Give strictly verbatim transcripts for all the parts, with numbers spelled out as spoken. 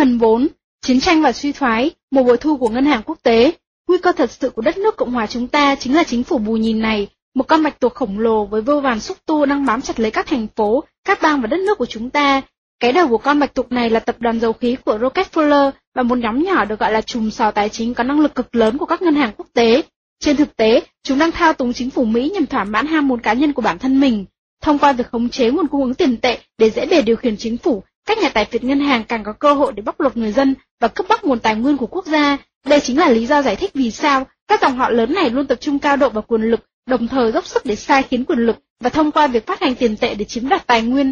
Phần bốn. Chiến tranh và suy thoái, một bội thu của ngân hàng quốc tế. Nguy cơ thật sự của đất nước Cộng hòa chúng ta chính là chính phủ bù nhìn này, một con bạch tuộc khổng lồ với vô vàn xúc tu đang bám chặt lấy các thành phố, các bang và đất nước của chúng ta. Cái đầu của con bạch tuộc này là tập đoàn dầu khí của Rockefeller và một nhóm nhỏ được gọi là chùm sò tài chính có năng lực cực lớn của các ngân hàng quốc tế. Trên thực tế, chúng đang thao túng chính phủ Mỹ nhằm thỏa mãn ham muốn cá nhân của bản thân mình. Thông qua việc khống chế nguồn cung ứng tiền tệ để dễ bề điều khiển chính phủ, các nhà tài phiệt ngân hàng càng có cơ hội để bóc lột người dân và cướp bóc nguồn tài nguyên của quốc gia. Đây chính là lý do giải thích vì sao các dòng họ lớn này luôn tập trung cao độ vào quyền lực, đồng thời dốc sức để sai khiến quyền lực và thông qua việc phát hành tiền tệ để chiếm đoạt tài nguyên.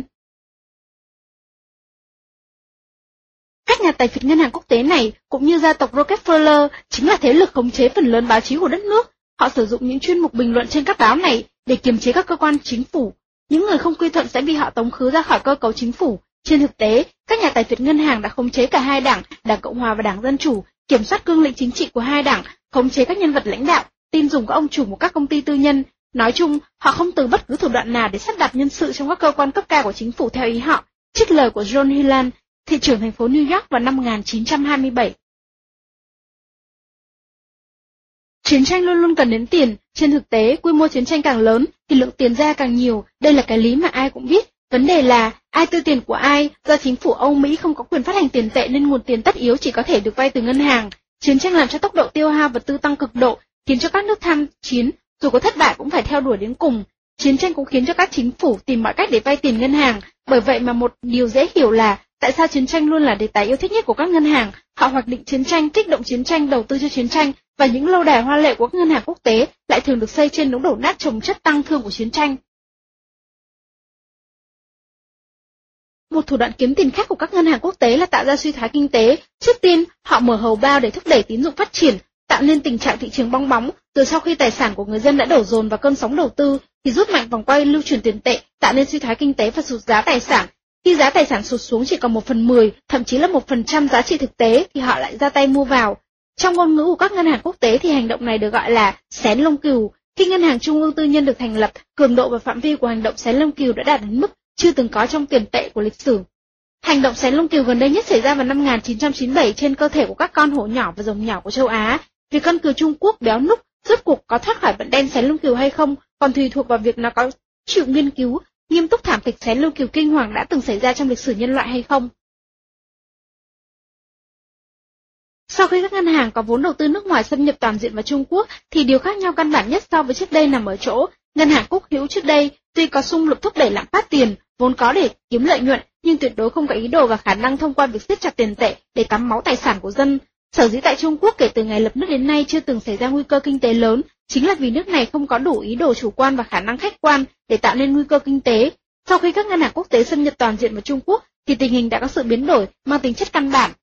Các nhà tài phiệt ngân hàng quốc tế này, cũng như gia tộc Rockefeller, chính là thế lực khống chế phần lớn báo chí của đất nước. Họ sử dụng những chuyên mục bình luận trên các báo này để kiềm chế các cơ quan chính phủ. Những người không quy thuận sẽ bị họ tống khứ ra khỏi cơ cấu chính phủ. Trên thực tế, các nhà tài phiệt ngân hàng đã khống chế cả hai đảng, Đảng Cộng hòa và Đảng Dân Chủ, kiểm soát cương lĩnh chính trị của hai đảng, khống chế các nhân vật lãnh đạo, tin dùng các ông chủ của các công ty tư nhân. Nói chung, họ không từ bất cứ thủ đoạn nào để sắp đặt nhân sự trong các cơ quan cấp cao của chính phủ theo ý họ. Trích lời của John Hillan, thị trưởng thành phố New York vào năm một nghìn chín trăm hai mươi bảy. Chiến tranh luôn luôn cần đến tiền. Trên thực tế, quy mô chiến tranh càng lớn thì lượng tiền ra càng nhiều. Đây là cái lý mà ai cũng biết. Vấn đề là ai tiêu tiền của ai? Do chính phủ Âu Mỹ không có quyền phát hành tiền tệ nên nguồn tiền tất yếu chỉ có thể được vay từ ngân hàng. Chiến tranh làm cho tốc độ tiêu hao vật tư tăng cực độ, khiến cho các nước tham chiến dù có thất bại cũng phải theo đuổi đến cùng. Chiến tranh cũng khiến cho các chính phủ tìm mọi cách để vay tiền ngân hàng. Bởi vậy mà một điều dễ hiểu là tại sao chiến tranh luôn là đề tài yêu thích nhất của các ngân hàng. Họ hoạch định chiến tranh, kích động chiến tranh, đầu tư cho chiến tranh, và những lâu đài hoa lệ của các ngân hàng quốc tế lại thường được xây trên đống đổ nát chồng chất tăng thương của chiến tranh. Một thủ đoạn kiếm tiền khác của các ngân hàng quốc tế là tạo ra suy thoái kinh tế. Trước tiên, họ mở hầu bao để thúc đẩy tín dụng phát triển, tạo nên tình trạng thị trường bong bóng. Từ sau khi tài sản của người dân đã đổ dồn vào cơn sóng đầu tư, thì rút mạnh vòng quay lưu chuyển tiền tệ, tạo nên suy thoái kinh tế và sụt giá tài sản. Khi giá tài sản sụt xuống chỉ còn một phần mười, thậm chí là một phần trăm giá trị thực tế, thì họ lại ra tay mua vào. Trong ngôn ngữ của các ngân hàng quốc tế thì hành động này được gọi là xén lông cừu. Khi ngân hàng trung ương tư nhân được thành lập, cường độ và phạm vi của hành động xén lông cừu đã đạt đến mức chưa từng có trong tiền tệ của lịch sử. Hành động xén lông cừu gần đây nhất xảy ra vào năm một nghìn chín trăm chín mươi bảy trên cơ thể của các con hổ nhỏ và rồng nhỏ của châu Á. Việc con cừu Trung Quốc béo núc rốt cuộc có thoát khỏi vận đen xén lông cừu hay không còn tùy thuộc vào việc nó có chịu nghiên cứu nghiêm túc thảm kịch xén lông cừu kinh hoàng đã từng xảy ra trong lịch sử nhân loại hay không. Sau khi các ngân hàng có vốn đầu tư nước ngoài xâm nhập toàn diện vào Trung Quốc, thì điều khác nhau căn bản nhất so với trước đây nằm ở chỗ, ngân hàng quốc hữu trước đây tuy có xung lực thúc đẩy lạm phát tiền, vốn có để kiếm lợi nhuận, nhưng tuyệt đối không có ý đồ và khả năng thông qua việc siết chặt tiền tệ để tắm máu tài sản của dân. Sở dĩ tại Trung Quốc kể từ ngày lập nước đến nay chưa từng xảy ra nguy cơ kinh tế lớn, chính là vì nước này không có đủ ý đồ chủ quan và khả năng khách quan để tạo nên nguy cơ kinh tế. Sau khi các ngân hàng quốc tế xâm nhập toàn diện vào Trung Quốc, thì tình hình đã có sự biến đổi mang tính chất căn bản.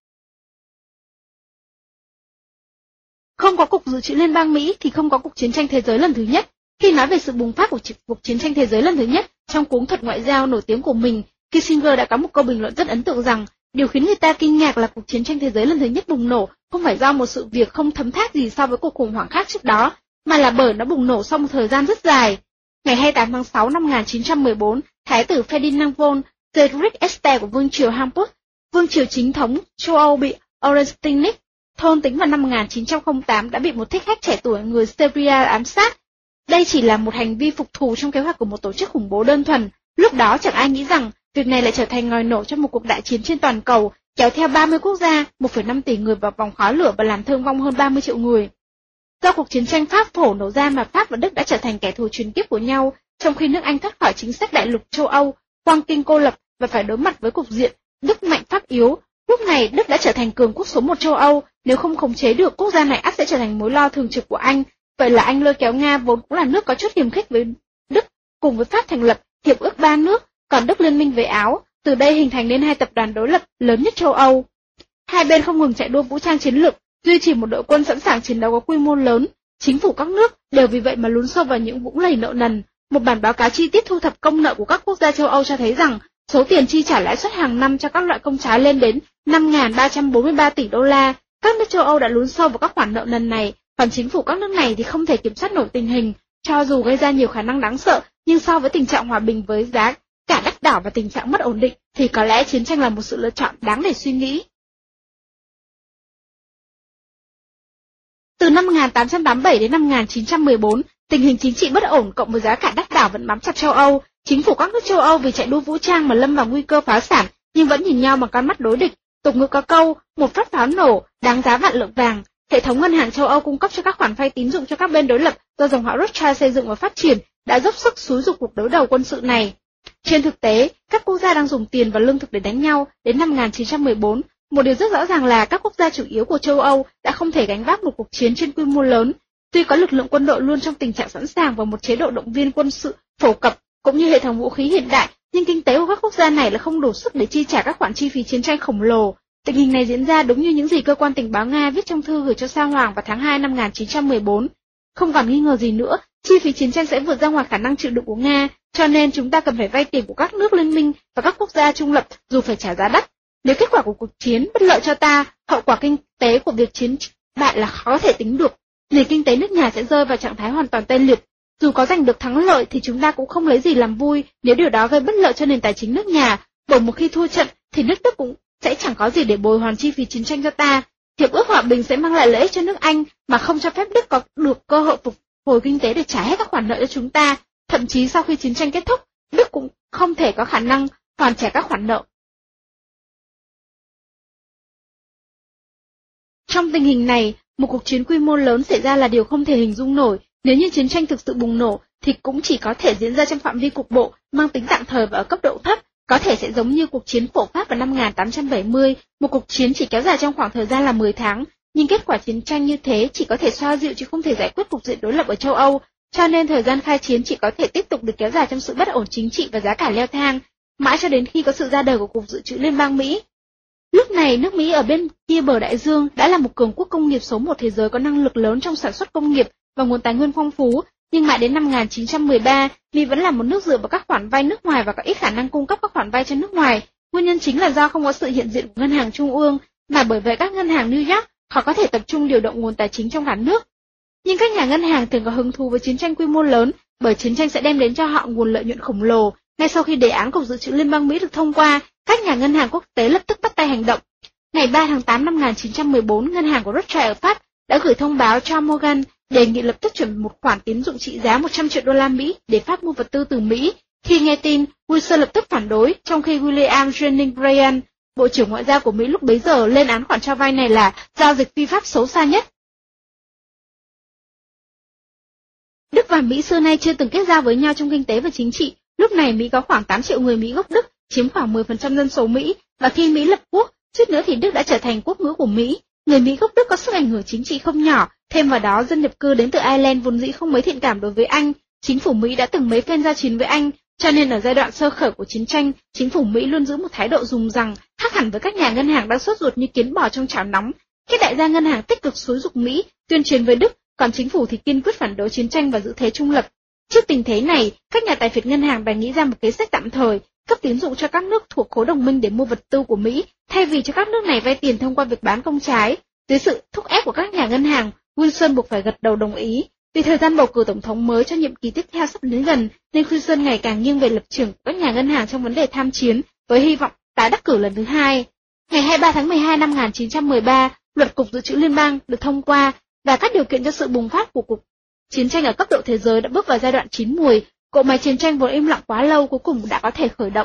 Không có Cục Dự trữ Liên bang Mỹ thì không có cuộc chiến tranh thế giới lần thứ nhất. Khi nói về sự bùng phát của cuộc chiến tranh thế giới lần thứ nhất, trong cuốn thuật ngoại giao nổi tiếng của mình, Kissinger đã có một câu bình luận rất ấn tượng rằng, điều khiến người ta kinh ngạc là cuộc chiến tranh thế giới lần thứ nhất bùng nổ không phải do một sự việc không thấm tháp gì so với cuộc khủng hoảng khác trước đó, mà là bởi nó bùng nổ sau một thời gian rất dài. Ngày hai mươi tám tháng sáu năm một nghìn chín trăm mười bốn, Thái tử Ferdinand von Friedrich Este của Vương triều Hamburg, Vương triều chính thống châu Âu bị Ornstein thôn tính vào năm một nghìn chín trăm lẻ tám đã bị một thích khách trẻ tuổi người Serbia ám sát. Đây chỉ là một hành vi phục thù trong kế hoạch của một tổ chức khủng bố đơn thuần. Lúc đó chẳng ai nghĩ rằng việc này lại trở thành ngòi nổ cho một cuộc đại chiến trên toàn cầu, kéo theo ba mươi quốc gia, một phẩy năm tỷ người vào vòng khói lửa và làm thương vong hơn ba mươi triệu người. Do cuộc chiến tranh Pháp Phổ nổ ra mà Pháp và Đức đã trở thành kẻ thù truyền kiếp của nhau, trong khi nước Anh thoát khỏi chính sách đại lục châu Âu, quang kinh cô lập và phải đối mặt với cục diện Đức mạnh Pháp yếu. Lúc này Đức đã trở thành cường quốc số một châu Âu, nếu không khống chế được quốc gia này ắt sẽ trở thành mối lo thường trực của Anh. Vậy là Anh lôi kéo Nga vốn cũng là nước có chút hiềm khích với Đức, cùng với Pháp thành lập hiệp ước ba nước, còn Đức liên minh với Áo, từ đây hình thành nên hai tập đoàn đối lập lớn nhất châu Âu. Hai bên không ngừng chạy đua vũ trang chiến lược, duy trì một đội quân sẵn sàng chiến đấu có quy mô lớn. Chính phủ các nước đều vì vậy mà lún sâu vào những vũng lầy nợ nần. Một bản báo cáo chi tiết thu thập công nợ của các quốc gia châu Âu cho thấy rằng số tiền chi trả lãi suất hàng năm cho các loại công trái lên đến năm nghìn ba trăm bốn mươi ba tỷ đô la. Các nước châu Âu đã lún sâu vào các khoản nợ nần này, còn chính phủ các nước này thì không thể kiểm soát nổi tình hình. Cho dù gây ra nhiều khả năng đáng sợ, nhưng so với tình trạng hòa bình với giá cả đắt đỏ và tình trạng mất ổn định, thì có lẽ chiến tranh là một sự lựa chọn đáng để suy nghĩ. năm một nghìn tám trăm tám mươi bảy đến năm một nghìn chín trăm mười bốn, tình hình chính trị bất ổn cộng với giá cả đắt đỏ vẫn bám chặt châu Âu. Chính phủ các nước châu Âu vì chạy đua vũ trang mà lâm vào nguy cơ phá sản, nhưng vẫn nhìn nhau bằng con mắt đối địch. Tục ngữ có câu, một phát pháo nổ, đáng giá vạn lượng vàng. Hệ thống ngân hàng châu Âu cung cấp cho các khoản vay tín dụng cho các bên đối lập do dòng họ Rothschild xây dựng và phát triển đã dốc sức xúi giục cuộc đối đầu quân sự này. Trên thực tế, các quốc gia đang dùng tiền và lương thực để đánh nhau. Đến năm một nghìn chín trăm mười bốn, một điều rất rõ ràng là các quốc gia chủ yếu của châu Âu đã không thể gánh vác một cuộc chiến trên quy mô lớn. Tuy có lực lượng quân đội luôn trong tình trạng sẵn sàng và một chế độ động viên quân sự phổ cập cũng như hệ thống vũ khí hiện đại, nhưng kinh tế của các quốc gia này là không đủ sức để chi trả các khoản chi phí chiến tranh khổng lồ. Tình hình này diễn ra đúng như những gì cơ quan tình báo Nga viết trong thư gửi cho Sa Hoàng vào tháng hai năm một nghìn chín trăm mười bốn. Không còn nghi ngờ gì nữa, chi phí chiến tranh sẽ vượt ra ngoài khả năng chịu đựng của Nga, cho nên chúng ta cần phải vay tiền của các nước liên minh và các quốc gia trung lập dù phải trả giá đắt. Nếu kết quả của cuộc chiến bất lợi cho ta, hậu quả kinh tế của việc chiến bại là khó có thể tính được. Nền kinh tế nước nhà sẽ rơi vào trạng thái hoàn toàn tê liệt. Dù có giành được thắng lợi thì chúng ta cũng không lấy gì làm vui nếu điều đó gây bất lợi cho nền tài chính nước nhà, bởi một khi thua trận thì nước Đức cũng sẽ chẳng có gì để bồi hoàn chi phí chiến tranh cho ta. Hiệp ước hòa bình sẽ mang lại lợi ích cho nước Anh mà không cho phép Đức có được cơ hội phục hồi kinh tế để trả hết các khoản nợ cho chúng ta. Thậm chí sau khi chiến tranh kết thúc, Đức cũng không thể có khả năng hoàn trả các khoản nợ. Trong tình hình này, một cuộc chiến quy mô lớn xảy ra là điều không thể hình dung nổi. Nếu như chiến tranh thực sự bùng nổ, thì cũng chỉ có thể diễn ra trong phạm vi cục bộ, mang tính tạm thời và ở cấp độ thấp, có thể sẽ giống như cuộc chiến phổ Pháp vào năm một nghìn tám trăm bảy mươi, một cuộc chiến chỉ kéo dài trong khoảng thời gian là mười tháng, nhưng kết quả chiến tranh như thế chỉ có thể xoa dịu chứ không thể giải quyết cục diện đối lập ở châu Âu, cho nên thời gian khai chiến chỉ có thể tiếp tục được kéo dài trong sự bất ổn chính trị và giá cả leo thang, mãi cho đến khi có sự ra đời của Cục Dự trữ Liên bang Mỹ. Lúc này, nước Mỹ ở bên kia bờ đại dương đã là một cường quốc công nghiệp số một thế giới có năng lực lớn trong sản xuất công nghiệp và nguồn tài nguyên phong phú, nhưng mãi đến năm một nghìn chín trăm mười ba, Mỹ vẫn là một nước dựa vào các khoản vay nước ngoài và có ít khả năng cung cấp các khoản vay cho nước ngoài. Nguyên nhân chính là do không có sự hiện diện của ngân hàng trung ương, mà bởi vậy các ngân hàng New York khó có thể tập trung điều động nguồn tài chính trong cả nước. Nhưng các nhà ngân hàng thường có hứng thú với chiến tranh quy mô lớn, bởi chiến tranh sẽ đem đến cho họ nguồn lợi nhuận khổng lồ. Ngay sau khi đề án Cục Dự trữ Liên bang Mỹ được thông qua, các nhà ngân hàng quốc tế lập tức bắt tay hành động. Ngày ba tháng tám năm một nghìn chín trăm mười bốn, ngân hàng của Rothschild ở Pháp đã gửi thông báo cho Morgan đề nghị lập tức chuẩn bị một khoản tín dụng trị giá một trăm triệu đô la Mỹ để Pháp mua vật tư từ Mỹ. Khi nghe tin, Wilson lập tức phản đối, trong khi William Jennings Bryan, Bộ trưởng Ngoại giao của Mỹ lúc bấy giờ, lên án khoản cho vay này là giao dịch phi pháp xấu xa nhất. Đức và Mỹ xưa nay chưa từng kết giao với nhau trong kinh tế và chính trị. Lúc này Mỹ có khoảng tám triệu người Mỹ gốc Đức, chiếm khoảng mười phần trăm dân số Mỹ, và khi Mỹ lập quốc, suýt nữa thì Đức đã trở thành quốc ngữ của Mỹ. Người Mỹ gốc Đức có sức ảnh hưởng chính trị không nhỏ, thêm vào đó dân nhập cư đến từ Ireland vốn dĩ không mấy thiện cảm đối với Anh. Chính phủ Mỹ đã từng mấy phen giao chiến với Anh, cho nên ở giai đoạn sơ khởi của chiến tranh, chính phủ Mỹ luôn giữ một thái độ dùng rằng, khác hẳn với các nhà ngân hàng đang sốt ruột như kiến bò trong chảo nóng. Các đại gia ngân hàng tích cực xúi giục Mỹ tuyên chiến với Đức, còn chính phủ thì kiên quyết phản đối chiến tranh và giữ thế trung lập. Trước tình thế này, các nhà tài phiệt ngân hàng bèn nghĩ ra một kế sách tạm thời, cấp tín dụng cho các nước thuộc khối đồng minh để mua vật tư của Mỹ, thay vì cho các nước này vay tiền thông qua việc bán công trái. Dưới sự thúc ép của các nhà ngân hàng, Wilson buộc phải gật đầu đồng ý. Vì thời gian bầu cử tổng thống mới cho nhiệm kỳ tiếp theo sắp đến gần, nên Wilson ngày càng nghiêng về lập trường của các nhà ngân hàng trong vấn đề tham chiến, với hy vọng tái đắc cử lần thứ hai. Ngày hai mươi ba tháng mười hai năm một nghìn chín trăm mười ba, luật Cục Dự trữ Liên bang được thông qua, và các điều kiện cho sự bùng phát của cuộc chiến tranh ở cấp độ thế giới đã bước vào giai đoạn chín muồi. Cỗ máy chiến tranh vốn im lặng quá lâu cuối cùng đã có thể khởi động.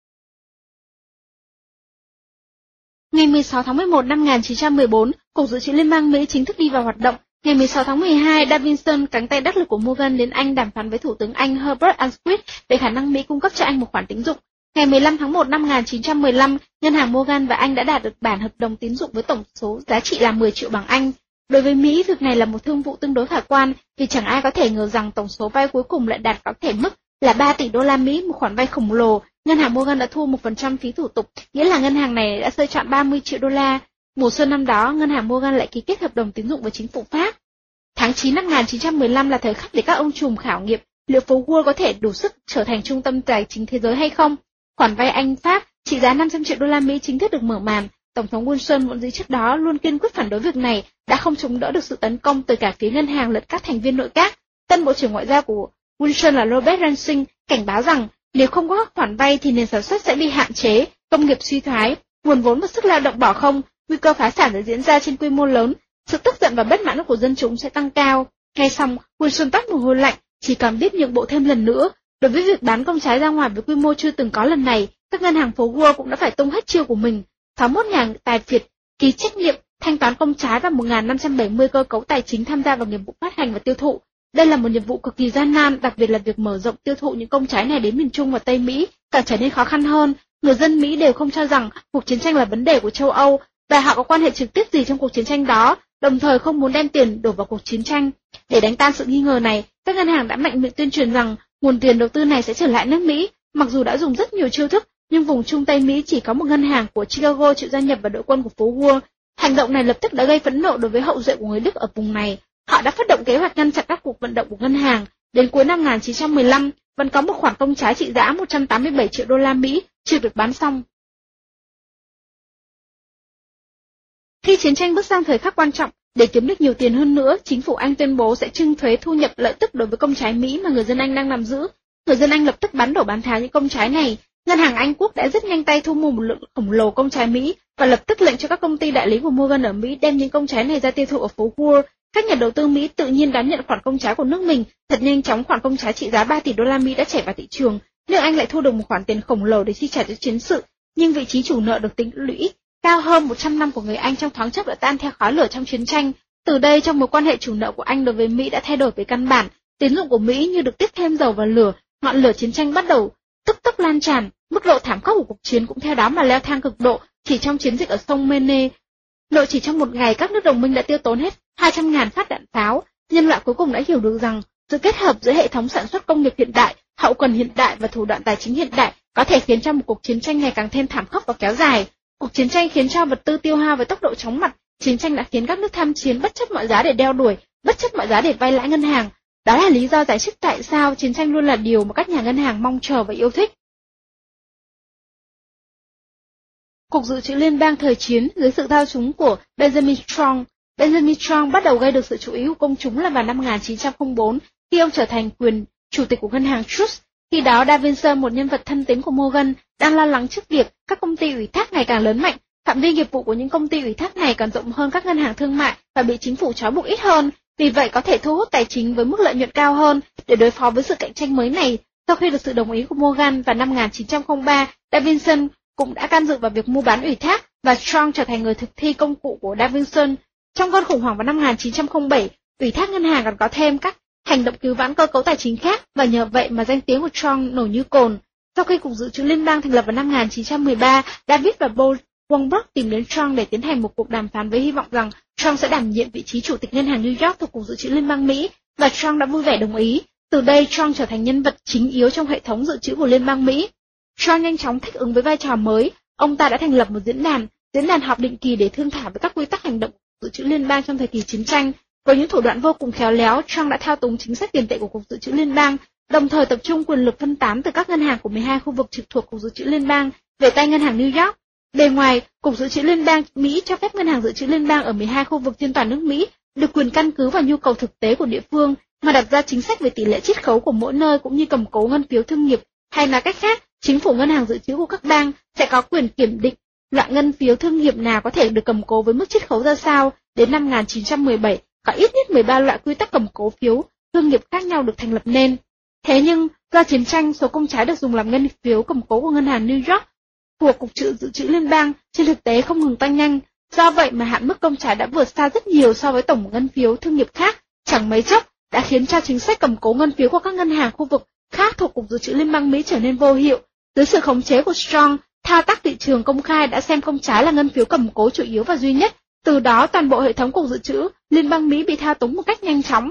Ngày mười sáu tháng mười một năm một nghìn chín trăm mười bốn, Cục Dự trữ Liên bang Mỹ chính thức đi vào hoạt động. Ngày mười sáu tháng mười hai, Davidson, cánh tay đắc lực của Morgan, đến Anh đàm phán với Thủ tướng Anh Herbert Asquith về khả năng Mỹ cung cấp cho Anh một khoản tín dụng. Ngày mười lăm tháng một năm một nghìn chín trăm mười lăm, ngân hàng Morgan và Anh đã đạt được bản hợp đồng tín dụng với tổng số giá trị là mười triệu bảng Anh. Đối với Mỹ, việc này là một thương vụ tương đối khả quan, vì chẳng ai có thể ngờ rằng tổng số vay cuối cùng lại đạt có thể mức là ba tỷ đô la Mỹ, một khoản vay khổng lồ. Ngân hàng Morgan đã thu một phần trăm phí thủ tục, nghĩa là ngân hàng này đã sơi chọn ba mươi triệu đô la. Mùa xuân năm đó, ngân hàng Morgan lại ký kết hợp đồng tín dụng với chính phủ Pháp. Tháng chín năm một nghìn chín trăm mười lăm là thời khắc để các ông trùm khảo nghiệm liệu phố Wall có thể đủ sức trở thành trung tâm tài chính thế giới hay không. Khoản vay Anh-Pháp trị giá năm trăm triệu đô la Mỹ chính thức được mở màn. Tổng thống Wilson vốn dĩ trước đó luôn kiên quyết phản đối việc này, đã không chống đỡ được sự tấn công từ cả phía ngân hàng lẫn các thành viên nội các. Tân Bộ trưởng Ngoại giao của Wilson là Robert Reich cảnh báo rằng nếu không có các khoản vay thì nền sản xuất sẽ bị hạn chế, công nghiệp suy thoái, nguồn vốn và sức lao động bỏ không, nguy cơ phá sản sẽ diễn ra trên quy mô lớn. sự tức giận và bất mãn của dân chúng sẽ tăng cao. Nghe xong, Wilson toát mồ hôi lạnh, chỉ còn biết nhượng bộ thêm lần nữa. Đối với việc bán công trái ra ngoài với quy mô chưa từng có lần này, các ngân hàng phố Wall cũng đã phải tung hết chiêu của mình. sáu mươi mốt nhà tài phiệt ký trách nhiệm thanh toán công trái và một nghìn năm trăm bảy mươi cơ cấu tài chính tham gia vào nghiệp vụ phát hành và tiêu thụ. Đây là một nhiệm vụ cực kỳ gian nan, đặc biệt là việc mở rộng tiêu thụ những công trái này đến miền Trung và Tây Mỹ càng trở nên khó khăn hơn. Người dân Mỹ đều không cho rằng cuộc chiến tranh là vấn đề của châu Âu và họ có quan hệ trực tiếp gì trong cuộc chiến tranh đó, đồng thời không muốn đem tiền đổ vào cuộc chiến tranh. Để đánh tan sự nghi ngờ này, các ngân hàng đã mạnh miệng tuyên truyền rằng nguồn tiền đầu tư này sẽ trở lại nước Mỹ. Mặc dù đã dùng rất nhiều chiêu thức, nhưng vùng Trung Tây Mỹ chỉ có một ngân hàng của Chicago chịu gia nhập vào đội quân của phố Wall. Hành động này lập tức đã gây phẫn nộ đối với hậu duệ của người Đức ở vùng này. Họ đã phát động kế hoạch ngăn chặn các cuộc vận động của ngân hàng. Đến cuối năm một nghìn chín trăm mười lăm, vẫn có một khoản công trái trị giá một trăm tám mươi bảy triệu đô la Mỹ chưa được bán xong. Khi chiến tranh bước sang thời khắc quan trọng, để kiếm được nhiều tiền hơn nữa, chính phủ Anh tuyên bố sẽ trưng thuế thu nhập lợi tức đối với công trái Mỹ mà người dân Anh đang nắm giữ. Người dân Anh lập tức bán đổ bán tháo những công trái này. Ngân hàng Anh Quốc đã rất nhanh tay thu mua một lượng khổng lồ công trái Mỹ và lập tức lệnh cho các công ty đại lý của Morgan ở Mỹ đem những công trái này ra tiêu thụ ở phố Wall. Các nhà đầu tư Mỹ tự nhiên đón nhận khoản công trái của nước mình. Thật nhanh chóng, khoản công trái trị giá ba tỷ đô la Mỹ đã chảy vào thị trường. Nước Anh lại thu được một khoản tiền khổng lồ để chi trả cho chiến sự, nhưng vị trí chủ nợ được tính lũy cao hơn một trăm năm của người Anh trong thoáng chốc đã tan theo khói lửa trong chiến tranh. Từ đây, trong mối quan hệ chủ nợ của Anh đối với Mỹ đã thay đổi về căn bản. Tín dụng của Mỹ như được tiếp thêm dầu vào lửa, ngọn lửa chiến tranh bắt đầu tức tốc lan tràn. Mức độ thảm khốc của cuộc chiến cũng theo đó mà leo thang cực độ. Chỉ trong chiến dịch ở sông Maine, nội chỉ trong một ngày các nước đồng minh đã tiêu tốn hết hai trăm nghìn phát đạn pháo. Nhân loại cuối cùng đã hiểu được rằng sự kết hợp giữa hệ thống sản xuất công nghiệp hiện đại, hậu cần hiện đại và thủ đoạn tài chính hiện đại có thể khiến cho một cuộc chiến tranh ngày càng thêm thảm khốc và kéo dài. Cuộc chiến tranh khiến cho vật tư tiêu hao với tốc độ chóng mặt. Chiến tranh đã khiến các nước tham chiến bất chấp mọi giá để đeo đuổi, bất chấp mọi giá để vay lãi ngân hàng. Đó là lý do giải thích tại sao chiến tranh luôn là điều mà các nhà ngân hàng mong chờ và yêu thích. Cục Dự trữ Liên bang thời chiến dưới sự thao túng của Benjamin Strong. Benjamin Strong bắt đầu gây được sự chú ý của công chúng là vào năm một nghìn chín trăm lẻ bốn, khi ông trở thành quyền chủ tịch của ngân hàng Trust. Khi đó, Davidson, một nhân vật thân tín của Morgan, đang lo lắng trước việc các công ty ủy thác ngày càng lớn mạnh. Phạm vi nghiệp vụ của những công ty ủy thác này còn rộng hơn các ngân hàng thương mại và bị chính phủ trói buộc ít hơn, vì vậy có thể thu hút tài chính với mức lợi nhuận cao hơn. Để đối phó với sự cạnh tranh mới này, sau khi được sự đồng ý của Morgan vào năm một nghìn chín trăm lẻ ba, Davidson cũng đã can dự vào việc mua bán ủy thác và Strong trở thành người thực thi công cụ của Davidson. Trong cơn khủng hoảng vào năm một nghìn chín trăm lẻ bảy, ủy thác ngân hàng còn có thêm các hành động cứu vãn cơ cấu tài chính khác và nhờ vậy mà danh tiếng của Strong nổi như cồn. Sau khi Cục Dự trữ Liên bang thành lập vào năm một nghìn chín trăm mười ba, David và Paul Weinberg tìm đến Strong để tiến hành một cuộc đàm phán với hy vọng rằng Strong sẽ đảm nhiệm vị trí chủ tịch ngân hàng New York thuộc Cục Dự trữ Liên bang Mỹ, và Strong đã vui vẻ đồng ý. Từ đây, Strong trở thành nhân vật chính yếu trong hệ thống dự trữ của Liên bang Mỹ. Strong nhanh chóng thích ứng với vai trò mới. Ông ta đã thành lập một diễn đàn, diễn đàn họp định kỳ để thương thảo về các quy tắc hành động của Dự trữ Liên bang trong thời kỳ chiến tranh. Với những thủ đoạn vô cùng khéo léo, Strong đã thao túng chính sách tiền tệ của Cục Dự trữ Liên bang, đồng thời tập trung quyền lực phân tán từ các ngân hàng của mười hai khu vực trực thuộc Cục Dự trữ Liên bang về tay ngân hàng New York. Bề ngoài, Cục Dự trữ Liên bang Mỹ cho phép ngân hàng dự trữ liên bang ở mười hai khu vực trên toàn nước Mỹ được quyền căn cứ vào nhu cầu thực tế của địa phương mà đặt ra chính sách về tỷ lệ chiết khấu của mỗi nơi cũng như cầm cố ngân phiếu thương nghiệp, hay nói cách khác, chính phủ ngân hàng dự trữ của các bang sẽ có quyền kiểm định loại ngân phiếu thương nghiệp nào có thể được cầm cố với mức chiết khấu ra sao. Đến năm một nghìn chín trăm mười bảy, có ít nhất mười ba loại quy tắc cầm cố phiếu thương nghiệp khác nhau được thành lập nên. Thế nhưng, do chiến tranh, số công trái được dùng làm ngân phiếu cầm cố của ngân hàng New York của Cục Dự trữ Liên bang trên thực tế không ngừng tăng nhanh. Do vậy mà hạn mức công trái đã vượt xa rất nhiều so với tổng ngân phiếu thương nghiệp khác, chẳng mấy chốc đã khiến cho chính sách cầm cố ngân phiếu của các ngân hàng khu vực khác thuộc Cục Dự trữ Liên bang Mỹ trở nên vô hiệu. Dưới sự khống chế của Strong, thao tác thị trường công khai đã xem công trái là ngân phiếu cầm cố chủ yếu và duy nhất. Từ đó, toàn bộ hệ thống Cục Dự trữ Liên bang Mỹ bị thao túng một cách nhanh chóng.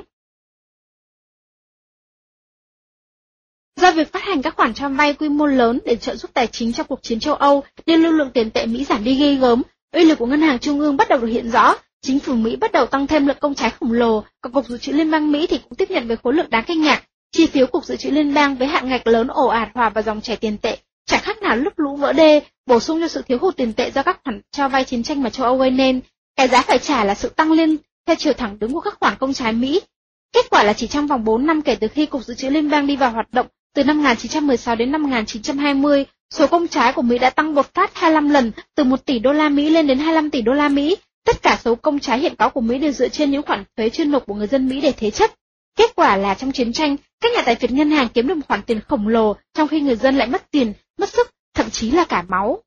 Do việc phát hành các khoản cho vay quy mô lớn để trợ giúp tài chính trong cuộc chiến châu Âu, nên lưu lượng tiền tệ Mỹ giảm đi ghê gớm, uy lực của ngân hàng trung ương bắt đầu được hiện rõ. Chính phủ Mỹ bắt đầu tăng thêm lượng công trái khổng lồ, còn Cục Dự trữ Liên bang Mỹ thì cũng tiếp nhận với khối lượng đáng kinh ngạc. Chi phiếu Cục Dự trữ Liên bang với hạn ngạch lớn ồ ạt hòa vào dòng chảy tiền tệ, chẳng khác nào nước lũ vỡ đê, bổ sung cho sự thiếu hụt tiền tệ do các khoản cho vay chiến tranh mà châu Âu gây nên. Cái giá phải trả là sự tăng lên theo chiều thẳng đứng của các khoản công trái Mỹ. Kết quả là chỉ trong vòng bốn năm kể từ khi Cục Dự trữ Liên bang đi vào hoạt động, từ năm một nghìn chín trăm mười sáu đến năm một nghìn chín trăm hai mươi, số công trái của Mỹ đã tăng bột phát hai mươi lăm lần, từ một tỷ đô la Mỹ lên đến hai mươi lăm tỷ đô la Mỹ. Tất cả số công trái hiện có của Mỹ đều dựa trên những khoản thuế chưa nộp của người dân Mỹ để thế chấp. Kết quả là trong chiến tranh, các nhà tài phiệt ngân hàng kiếm được một khoản tiền khổng lồ, trong khi người dân lại mất tiền, mất sức, thậm chí là cả máu.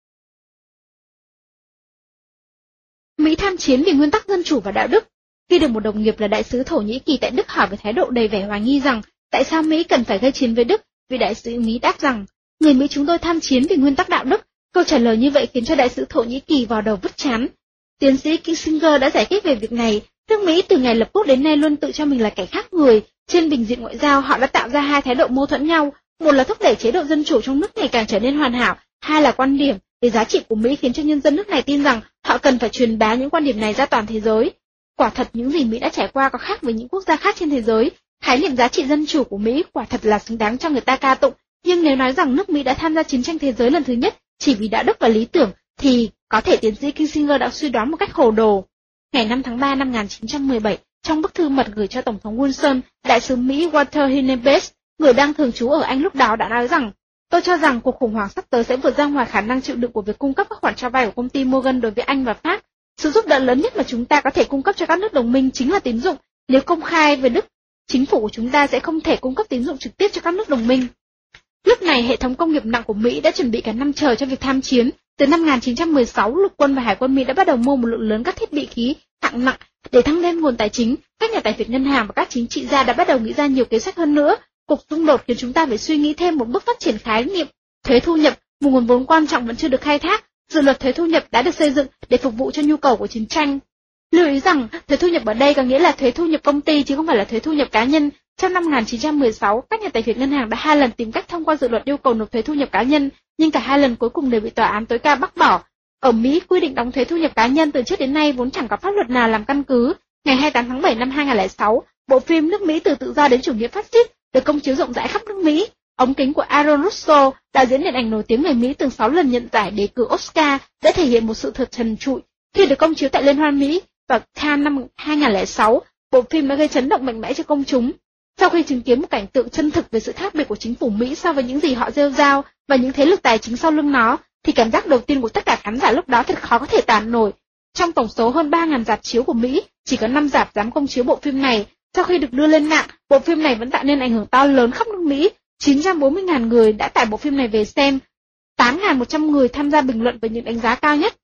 Mỹ tham chiến vì nguyên tắc dân chủ và đạo đức. Khi được một đồng nghiệp là đại sứ Thổ Nhĩ Kỳ tại Đức hỏi với thái độ đầy vẻ hoài nghi rằng tại sao Mỹ cần phải gây chiến với Đức, vị đại sứ Mỹ đáp rằng, người Mỹ chúng tôi tham chiến vì nguyên tắc đạo đức. Câu trả lời như vậy khiến cho đại sứ Thổ Nhĩ Kỳ vào đầu vứt chán. Tiến sĩ Kissinger đã giải thích về việc này. Nước Mỹ từ ngày lập quốc đến nay luôn tự cho mình là kẻ khác người. Trên bình diện ngoại giao, họ đã tạo ra hai thái độ mâu thuẫn nhau. Một là thúc đẩy chế độ dân chủ trong nước ngày càng trở nên hoàn hảo. Hai là quan điểm về giá trị của Mỹ khiến cho nhân dân nước này tin rằng họ cần phải truyền bá những quan điểm này ra toàn thế giới. Quả thật những gì Mỹ đã trải qua có khác với những quốc gia khác trên thế giới. Khái niệm giá trị dân chủ của Mỹ quả thật là xứng đáng cho người ta ca tụng. Nhưng nếu nói rằng nước Mỹ đã tham gia chiến tranh thế giới lần thứ nhất chỉ vì đạo đức và lý tưởng, thì có thể tiến sĩ Kissinger đã suy đoán một cách hồ đồ. Ngày năm tháng ba năm một nghìn chín trăm mười bảy, trong bức thư mật gửi cho Tổng thống Wilson, đại sứ Mỹ Walter Hennebes, người đang thường trú ở Anh lúc đó đã nói rằng, tôi cho rằng cuộc khủng hoảng sắp tới sẽ vượt ra ngoài khả năng chịu đựng của việc cung cấp các khoản cho vay của công ty Morgan đối với Anh và Pháp. Sự giúp đỡ lớn nhất mà chúng ta có thể cung cấp cho các nước đồng minh chính là tín dụng. Nếu công khai về Đức, chính phủ của chúng ta sẽ không thể cung cấp tín dụng trực tiếp cho các nước đồng minh. Lúc này, hệ thống công nghiệp nặng của Mỹ đã chuẩn bị cả năm trời cho việc tham chiến. Từ năm một nghìn chín trăm mười sáu, lục quân và hải quân Mỹ đã bắt đầu mua một lượng lớn các thiết bị khí hạng nặng để tăng lên nguồn tài chính. Các nhà tài phiệt ngân hàng và các chính trị gia đã bắt đầu nghĩ ra nhiều kế sách hơn nữa. Cuộc xung đột khiến chúng ta phải suy nghĩ thêm một bước phát triển khái niệm thuế thu nhập, một nguồn vốn quan trọng vẫn chưa được khai thác. Dự luật thuế thu nhập đã được xây dựng để phục vụ cho nhu cầu của chiến tranh. Lưu ý rằng, thuế thu nhập ở đây có nghĩa là thuế thu nhập công ty chứ không phải là thuế thu nhập cá nhân. Trong năm một nghìn chín trăm mười sáu, các nhà tài phiệt ngân hàng đã hai lần tìm cách thông qua dự luật yêu cầu nộp thuế thu nhập cá nhân, nhưng cả hai lần cuối cùng đều bị tòa án tối cao bác bỏ. Ở Mỹ, quy định đóng thuế thu nhập cá nhân từ trước đến nay vốn chẳng có pháp luật nào làm căn cứ. Ngày hai mươi tám tháng bảy năm hai nghìn không trăm lẻ sáu, bộ phim Nước Mỹ từ tự do đến chủ nghĩa phát xít được công chiếu rộng rãi khắp nước Mỹ. Ống kính của Aaron Russo, đạo diễn điện ảnh nổi tiếng người Mỹ từng sáu lần nhận giải đề cử Oscar, đã thể hiện một sự thật trần trụi. Khi được công chiếu tại Liên hoan Mỹ vào Cannes năm hai nghìn không trăm lẻ sáu, bộ phim đã gây chấn động mạnh mẽ cho công chúng. Sau khi chứng kiến một cảnh tượng chân thực về sự khác biệt của chính phủ Mỹ so với những gì họ rêu rao và những thế lực tài chính sau lưng nó, thì cảm giác đầu tiên của tất cả khán giả lúc đó thật khó có thể tả nổi. Trong tổng số hơn ba nghìn rạp chiếu của Mỹ, chỉ có năm rạp dám công chiếu bộ phim này. Sau khi được đưa lên mạng, bộ phim này vẫn tạo nên ảnh hưởng to lớn khắp nước Mỹ. chín trăm bốn mươi nghìn người đã tải bộ phim này về xem, tám nghìn một trăm người tham gia bình luận với những đánh giá cao nhất.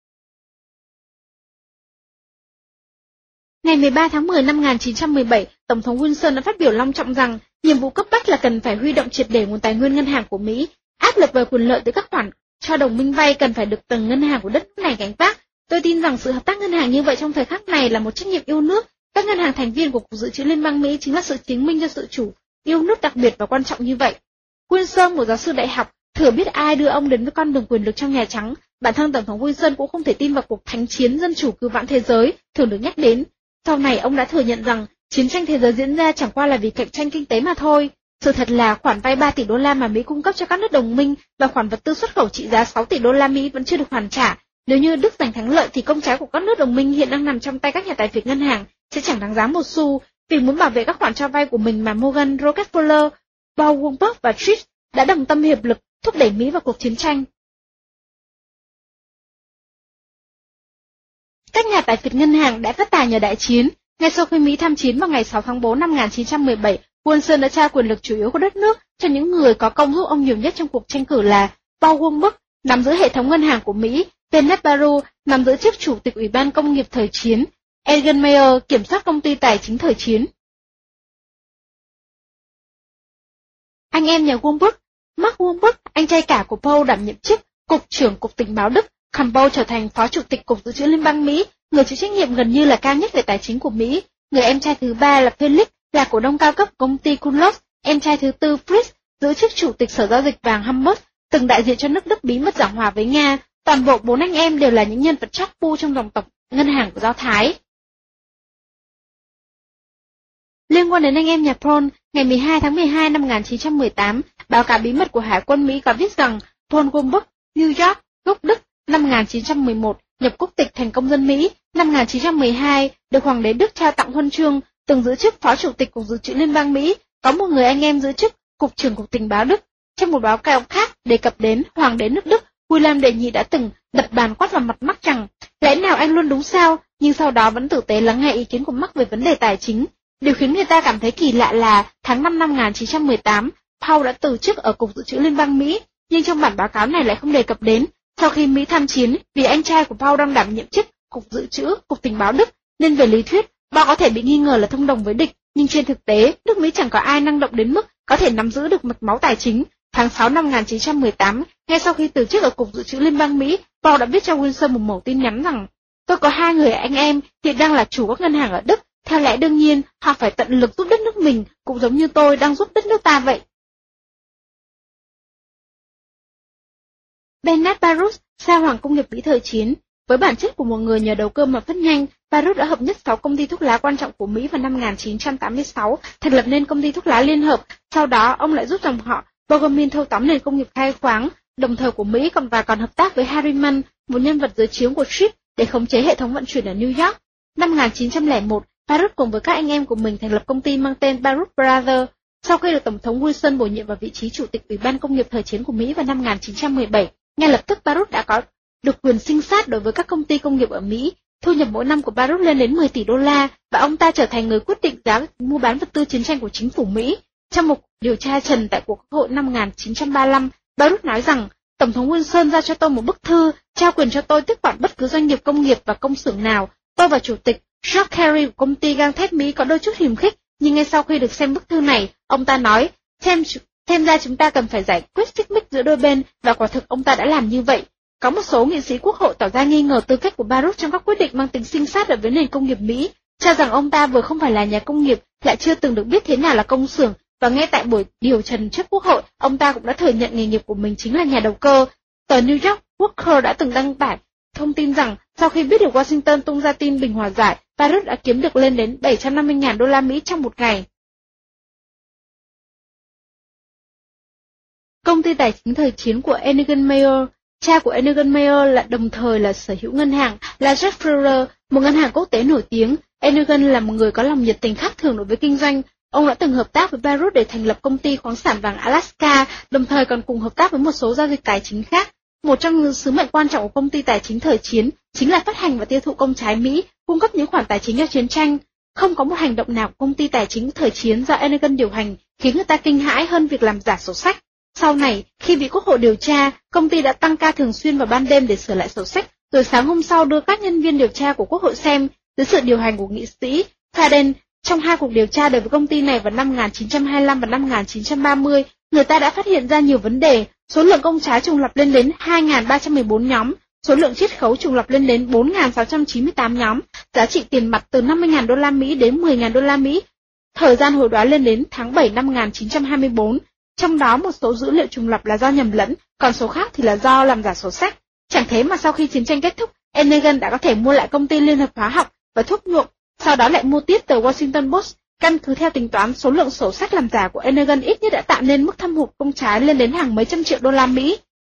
Ngày mười ba tháng mười năm một nghìn chín trăm mười bảy, Tổng thống Wilson đã phát biểu long trọng rằng nhiệm vụ cấp bách là cần phải huy động triệt để nguồn tài nguyên ngân hàng của Mỹ. Áp lực về quyền lợi từ các khoản cho đồng minh vay cần phải được tầng ngân hàng của đất nước này gánh vác. Tôi tin rằng sự hợp tác ngân hàng như vậy trong thời khắc này là một trách nhiệm yêu nước. Các ngân hàng thành viên của Cục Dự trữ Liên bang Mỹ chính là sự chứng minh cho sự chủ yêu nước đặc biệt và quan trọng như vậy. Wilson, một giáo sư đại học, thừa biết ai đưa ông đến với con đường quyền lực trong Nhà Trắng. Bản thân Tổng thống Wilson cũng không thể tin vào cuộc thánh chiến dân chủ cứu vãn thế giới thường được nhắc đến. Sau này ông đã thừa nhận rằng chiến tranh thế giới diễn ra chẳng qua là vì cạnh tranh kinh tế mà thôi. Sự thật là khoản vay ba tỷ đô la mà Mỹ cung cấp cho các nước đồng minh và khoản vật tư xuất khẩu trị giá sáu tỷ đô la Mỹ vẫn chưa được hoàn trả. Nếu như Đức giành thắng lợi thì công trái của các nước đồng minh hiện đang nằm trong tay các nhà tài phiệt ngân hàng sẽ chẳng đáng giá một xu. Vì muốn bảo vệ các khoản cho vay của mình mà Morgan, Rockefeller, Paul Warburg và Trish đã đồng tâm hiệp lực thúc đẩy Mỹ vào cuộc chiến tranh. Các nhà tài phiệt ngân hàng đã phát tài nhờ đại chiến. Ngay sau khi Mỹ tham chiến vào ngày sáu tháng tư năm một nghìn chín trăm mười bảy, Wilson đã trao quyền lực chủ yếu của đất nước cho những người có công giúp ông nhiều nhất trong cuộc tranh cử là Paul Warburg, nắm giữ hệ thống ngân hàng của Mỹ, Kenneth Baru, nắm giữ chức chủ tịch Ủy ban Công nghiệp thời chiến, Egan Mayer, kiểm soát công ty tài chính thời chiến. Anh em nhà Warburg, Mark Warburg, anh trai cả của Paul, đảm nhiệm chức Cục trưởng Cục Tình báo Đức, Campbell trở thành Phó Chủ tịch Cục Dự trữ Liên bang Mỹ, người chịu trách nhiệm gần như là cao nhất về tài chính của Mỹ. Người em trai thứ ba là Felix, là cổ đông cao cấp công ty Kunlos. Em trai thứ tư Fritz giữ chức Chủ tịch Sở Giao dịch vàng Hamburg, từng đại diện cho nước Đức bí mật giảng hòa với Nga. Toàn bộ bốn anh em đều là những nhân vật trắc phu trong dòng tộc ngân hàng của Do Thái. Liên quan đến anh em nhà Paul, ngày mười hai tháng mười hai năm một nghìn chín trăm mười tám, báo cáo bí mật của Hải quân Mỹ có viết rằng Paul Warburg, New York, gốc Đức, năm một nghìn chín trăm mười một, nhập quốc tịch thành công dân Mỹ, năm một nghìn chín trăm mười hai, được Hoàng đế Đức trao tặng huân chương, từng giữ chức Phó Chủ tịch Cục Dự trữ Liên bang Mỹ, có một người anh em giữ chức Cục trưởng Cục Tình báo Đức. Trong một báo cáo khác đề cập đến Hoàng đế nước Đức, William đệ nhị đã từng đập bàn quát vào mặt Mark rằng lẽ nào anh luôn đúng sao, nhưng sau đó vẫn tử tế lắng nghe ý kiến của Mark về vấn đề tài chính. Điều khiến người ta cảm thấy kỳ lạ là tháng năm năm một nghìn chín trăm mười tám, Paul đã từ chức ở Cục Dự trữ Liên bang Mỹ, nhưng trong bản báo cáo này lại không đề cập đến. Sau khi Mỹ tham chiến, vì anh trai của Paul đang đảm nhiệm chức Cục Dự trữ, Cục Tình báo Đức, nên về lý thuyết, Paul có thể bị nghi ngờ là thông đồng với địch, nhưng trên thực tế, nước Mỹ chẳng có ai năng động đến mức có thể nắm giữ được mạch máu tài chính. Tháng sáu năm một nghìn chín trăm mười tám, ngay sau khi từ chức ở Cục Dự trữ Liên bang Mỹ, Paul đã viết cho Wilson một mẩu tin nhắn rằng: "Tôi có hai người anh em hiện đang là chủ các ngân hàng ở Đức, theo lẽ đương nhiên họ phải tận lực giúp đất nước mình, cũng giống như tôi đang giúp đất nước ta vậy." Bernard Baruch, sao hoàng công nghiệp Mỹ thời chiến. Với bản chất của một người nhờ đầu cơ mà phát nhanh, Baruch đã hợp nhất sáu công ty thuốc lá quan trọng của Mỹ vào năm một nghìn chín trăm tám mươi sáu, thành lập nên công ty thuốc lá Liên Hợp. Sau đó, ông lại giúp dòng họ Burgermin thâu tóm nền công nghiệp khai khoáng, đồng thời của Mỹ còn và còn hợp tác với Harriman, một nhân vật dưới trướng của Tripp, để khống chế hệ thống vận chuyển ở New York. Năm một nghìn chín trăm lẻ một, Baruch cùng với các anh em của mình thành lập công ty mang tên Baruch Brothers. Sau khi được Tổng thống Wilson bổ nhiệm vào vị trí chủ tịch Ủy ban Công nghiệp thời chiến của Mỹ vào năm một nghìn chín trăm mười bảy, ngay lập tức Baruch đã có được quyền sinh sát đối với các công ty công nghiệp ở Mỹ. Thu nhập mỗi năm của Baruch lên đến mười tỷ đô la, và ông ta trở thành người quyết định giá mua bán vật tư chiến tranh của chính phủ Mỹ. Trong một điều tra trần tại cuộc Quốc hội năm một nghìn chín trăm ba mươi lăm, Baruch nói rằng: "Tổng thống Wilson giao cho tôi một bức thư, trao quyền cho tôi tiếp quản bất cứ doanh nghiệp công nghiệp và công xưởng nào. Tôi và chủ tịch George Carey của công ty gang thép Mỹ có đôi chút hiềm khích, nhưng ngay sau khi được xem bức thư này, ông ta nói, thêm, thêm ra chúng ta cần phải giải quyết xích mích giữa đôi bên, và quả thực ông ta đã làm như vậy." Có một số nghị sĩ quốc hội tỏ ra nghi ngờ tư cách của Baruch trong các quyết định mang tính sinh sát đối với nền công nghiệp Mỹ, cho rằng ông ta vừa không phải là nhà công nghiệp, lại chưa từng được biết thế nào là công xưởng, và ngay tại buổi điều trần trước quốc hội, ông ta cũng đã thừa nhận nghề nghiệp của mình chính là nhà đầu cơ. Tờ New York Worker đã từng đăng tải thông tin rằng sau khi biết được Washington tung ra tin bình hòa giải, Baruch đã kiếm được lên đến bảy trăm năm mươi nghìn đô la Mỹ trong một ngày. Công ty tài chính thời chiến của Enegan Mayer. Cha của Enegan Mayer là đồng thời là sở hữu ngân hàng là Jack Fuller, một ngân hàng quốc tế nổi tiếng. Enegan là một người có lòng nhiệt tình khác thường đối với kinh doanh. Ông đã từng hợp tác với Baruch để thành lập công ty khoáng sản vàng Alaska, đồng thời còn cùng hợp tác với một số giao dịch tài chính khác. Một trong những sứ mệnh quan trọng của công ty tài chính thời chiến chính là phát hành và tiêu thụ công trái Mỹ, cung cấp những khoản tài chính cho chiến tranh. Không có một hành động nào của công ty tài chính thời chiến do Enegan điều hành khiến người ta kinh hãi hơn việc làm giả sổ sách. Sau này, khi bị quốc hội điều tra, công ty đã tăng ca thường xuyên vào ban đêm để sửa lại sổ sách, rồi sáng hôm sau đưa các nhân viên điều tra của quốc hội xem. Dưới sự điều hành của nghị sĩ Caden, trong hai cuộc điều tra đối với công ty này vào năm một nghìn chín trăm hai mươi lăm và năm một nghìn chín trăm ba mươi, người ta đã phát hiện ra nhiều vấn đề. Số lượng công trái trùng lập lên đến hai nghìn ba trăm mười bốn nhóm, số lượng chiết khấu trùng lập lên đến bốn nghìn sáu trăm chín mươi tám nhóm, giá trị tiền mặt từ năm mươi nghìn đô la Mỹ đến mười nghìn đô la Mỹ. Thời gian hồi đoái lên đến tháng bảy năm một nghìn chín trăm hai mươi bốn. Trong đó một số dữ liệu trùng lập là do nhầm lẫn, còn số khác thì là do làm giả sổ sách. Chẳng thế mà sau khi chiến tranh kết thúc, Enegan đã có thể mua lại công ty Liên hợp hóa học và thuốc nhuộm, sau đó lại mua tiếp tờ Washington Post. Căn cứ theo tính toán, số lượng sổ sách làm giả của Enegan ít nhất đã tạo nên mức thâm hụt công trái lên đến hàng mấy trăm triệu đô la Mỹ.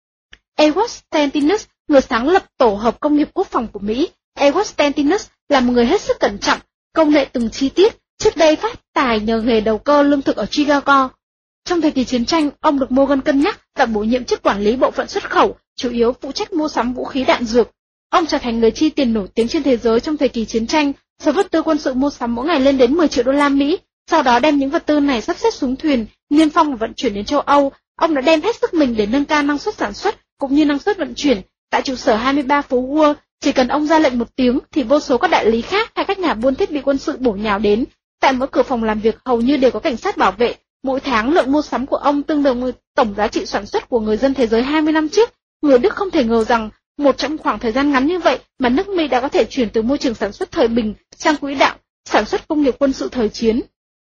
Edward Stentinus, người sáng lập tổ hợp công nghiệp quốc phòng của Mỹ. Edward Stentinus là một người hết sức cẩn trọng, công nghệ từng chi tiết, trước đây phát tài nhờ nghề đầu cơ lương thực ở Chicago. Trong thời kỳ chiến tranh, ông được Morgan cân nhắc và bổ nhiệm chức quản lý bộ phận xuất khẩu, chủ yếu phụ trách mua sắm vũ khí đạn dược. Ông trở thành người chi tiền nổi tiếng trên thế giới trong thời kỳ chiến tranh, số vật tư quân sự mua sắm mỗi ngày lên đến mười triệu đô la Mỹ, sau đó đem những vật tư này sắp xếp xuống thuyền, niêm phong và vận chuyển đến châu Âu. Ông đã đem hết sức mình để nâng cao năng suất sản xuất cũng như năng suất vận chuyển. Tại trụ sở hai mươi ba phố Wall, chỉ cần ông ra lệnh một tiếng thì vô số các đại lý khác hay các nhà buôn thiết bị quân sự bổ nhào đến. Tại mỗi cửa phòng làm việc hầu như đều có cảnh sát bảo vệ. Mỗi tháng lượng mua sắm của ông tương đương với tổng giá trị sản xuất của người dân thế giới hai mươi năm trước. Người Đức không thể ngờ rằng một trong khoảng thời gian ngắn như vậy mà nước Mỹ đã có thể chuyển từ môi trường sản xuất thời bình sang quỹ đạo sản xuất công nghiệp quân sự thời chiến.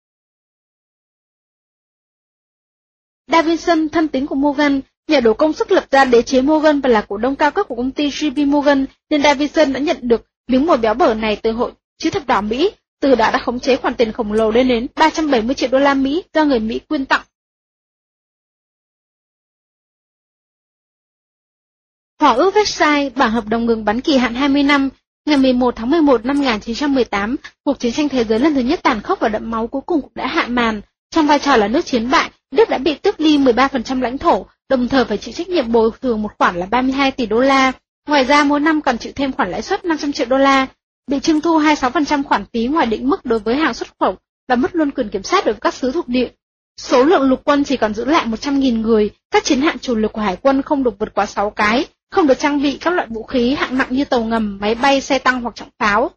Davidson, thân tín của Morgan, nhà đổ công sức lập ra đế chế Morgan và là cổ đông cao cấp của công ty giê pê Morgan, nên Davidson đã nhận được miếng mồi béo bở này từ hội chữ thập đỏ Mỹ. Từ đó đã khống chế khoản tiền khổng lồ lên đến ba trăm bảy mươi triệu đô la Mỹ do người Mỹ quyên tặng. Hòa ước Versailles, bản hợp đồng ngừng bắn kỳ hạn hai mươi năm. Ngày mười một tháng mười một năm một nghìn chín trăm mười tám, cuộc chiến tranh thế giới lần thứ nhất tàn khốc và đẫm máu cuối cùng cũng đã hạ màn. Trong vai trò là nước chiến bại, Đức đã bị tước đi mười ba phần trăm lãnh thổ, đồng thời phải chịu trách nhiệm bồi thường một khoản là ba mươi hai tỷ đô la. Ngoài ra mỗi năm còn chịu thêm khoản lãi suất năm trăm triệu đô la, bị trưng thu hai mươi sáu phần trăm khoản phí ngoài định mức đối với hàng xuất khẩu và mất luôn quyền kiểm soát đối với các xứ thuộc địa. Số lượng lục quân chỉ còn giữ lại một trăm nghìn người, các chiến hạm chủ lực của hải quân không được vượt quá sáu cái, không được trang bị các loại vũ khí hạng nặng như tàu ngầm, máy bay, xe tăng hoặc trọng pháo.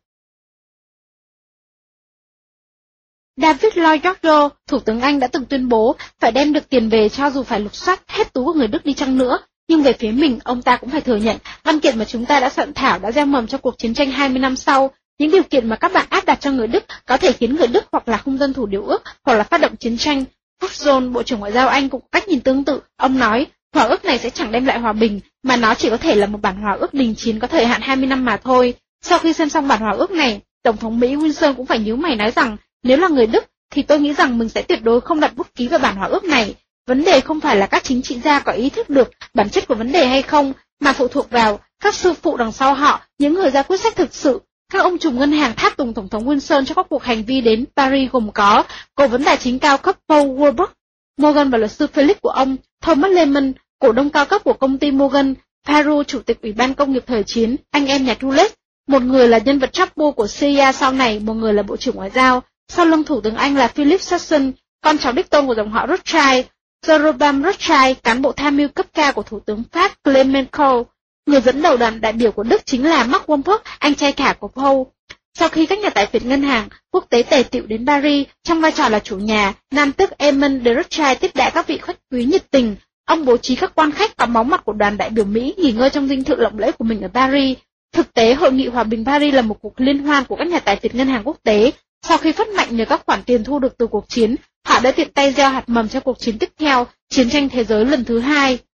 David Lloyd George, Thủ tướng Anh đã từng tuyên bố phải đem được tiền về cho dù phải lục soát hết túi của người Đức đi chăng nữa, nhưng về phía mình, ông ta cũng phải thừa nhận văn kiện mà chúng ta đã soạn thảo đã gieo mầm cho cuộc chiến tranh hai mươi năm sau. Những điều kiện mà các bạn áp đặt cho người Đức có thể khiến người Đức hoặc là không tuân thủ điều ước hoặc là phát động chiến tranh. John, Bộ trưởng Ngoại giao Anh cũng có cách nhìn tương tự. Ông nói, hòa ước này sẽ chẳng đem lại hòa bình, mà nó chỉ có thể là một bản hòa ước đình chiến có thời hạn hai mươi năm mà thôi. Sau khi xem xong bản hòa ước này, Tổng thống Mỹ Wilson cũng phải nhíu mày nói rằng, nếu là người Đức, thì tôi nghĩ rằng mình sẽ tuyệt đối không đặt bút ký vào bản hòa ước này. Vấn đề không phải là các chính trị gia có ý thức được bản chất của vấn đề hay không, mà phụ thuộc vào các sư phụ đằng sau họ, những người ra quyết sách thực sự. Các ông trùm ngân hàng tháp tùng Tổng thống Wilson cho các cuộc hành vi đến Paris gồm có cố vấn tài chính cao cấp Paul Warburg, Morgan và luật sư Philip của ông, Thomas Lehman, cổ đông cao cấp của công ty Morgan, Paru, chủ tịch Ủy ban Công nghiệp thời chiến, anh em nhà Dulles, một người là nhân vật Chapo của xê i a sau này, một người là Bộ trưởng Ngoại giao. Sau lưng Thủ tướng Anh là Philip Sessions, con cháu đích tôn của dòng họ Rothschild, Jerome Rothschild, cán bộ tham mưu cấp cao của Thủ tướng Pháp Clement Kohl. Người dẫn đầu đoàn đại biểu của Đức chính là Mark Warburg, anh trai cả của Paul. Sau khi các nhà tài phiệt ngân hàng quốc tế tề tựu đến Paris trong vai trò là chủ nhà, nam tước Edmund de Rothschild tiếp đãi các vị khách quý nhiệt tình. Ông bố trí các quan khách có máu mặt của đoàn đại biểu Mỹ nghỉ ngơi trong dinh thự lộng lẫy của mình ở Paris. Thực tế, Hội nghị Hòa bình Paris là một cuộc liên hoan của các nhà tài phiệt ngân hàng quốc tế. Sau khi phát mạnh nhờ các khoản tiền thu được từ cuộc chiến, họ đã tiện tay gieo hạt mầm cho cuộc chiến tiếp theo, chiến tranh thế giới lần thứ hai.